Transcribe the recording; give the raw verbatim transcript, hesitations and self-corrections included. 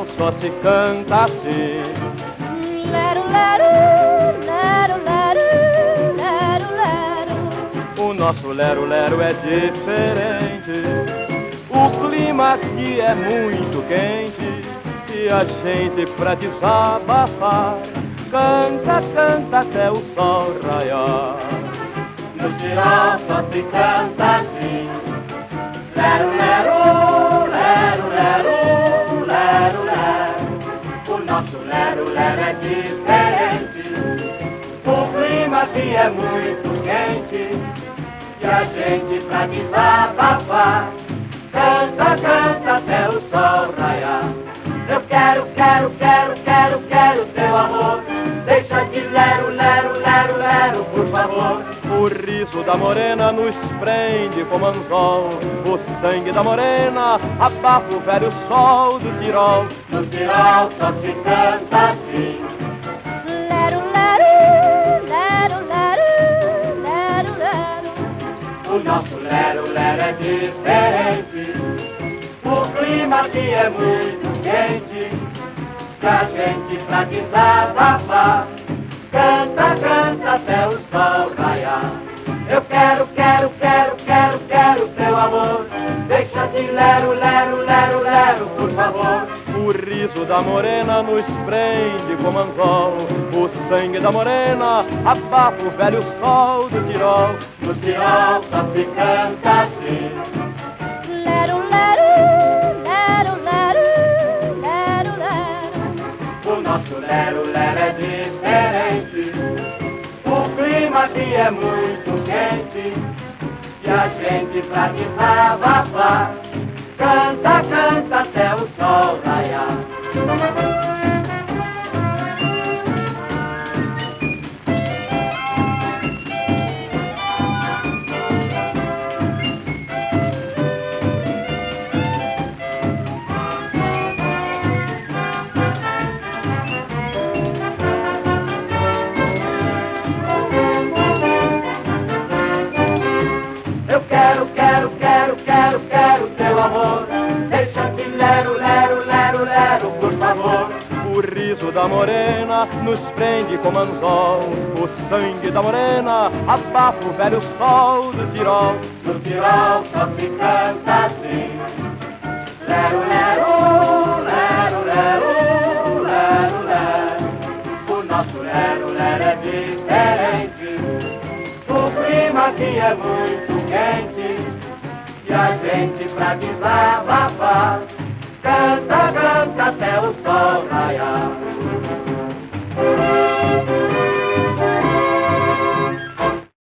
Tirol só se canta assim. Lero, lero, lero, lero, lero, lero. O nosso lero-lero é diferente. O clima aqui é muito quente e a gente pra desabafar canta, canta até o sol raiar. No Tirol só se canta assim. Lero, lero, lero, lero, lero, lero. O nosso lero, lero é diferente. O clima aqui é muito quente e a gente pra desabafar canta, canta até o sol raiar. Eu quero, quero, quero, quero, quero teu amor. Deixa de lero, lero, lero, lero, por favor. O riso da morena nos prende como anzol. O sangue da morena abafa o velho sol do Tirol. No Tirol só se canta assim. Lero, lero, lero, lero, lero, lero. O nosso lero, lero é diferente. O clima aqui é muito quente e a gente pra desabafar canta, canta até o sol raiar. Eu quero, quero, quero, quero, quero teu amor. Deixa de lero, lero, lero, lero, por favor. O riso da morena nos prende como anzol. O sangue da morena abafa o velho sol do Tirol. No Tirol só se canta assim. Lero, lero, lero, lero, lero, lero. O nosso lero, lero é diferente. O clima aqui é muito quente e a gente pra desabafar canta, canta até o sol raiar. Eu quero, quero, quero, quero, quero teu amor. Deixa de lero, lero, lero, lero, por favor. O riso da morena nos prende como anzol. O sangue da morena abafa o velho sol do Tirol. No Tirol só se canta assim. Lero, lero, lero, lero, lero, lero. O nosso lero, lero é diferente. O clima aqui é muito quente e a gente pra desabafar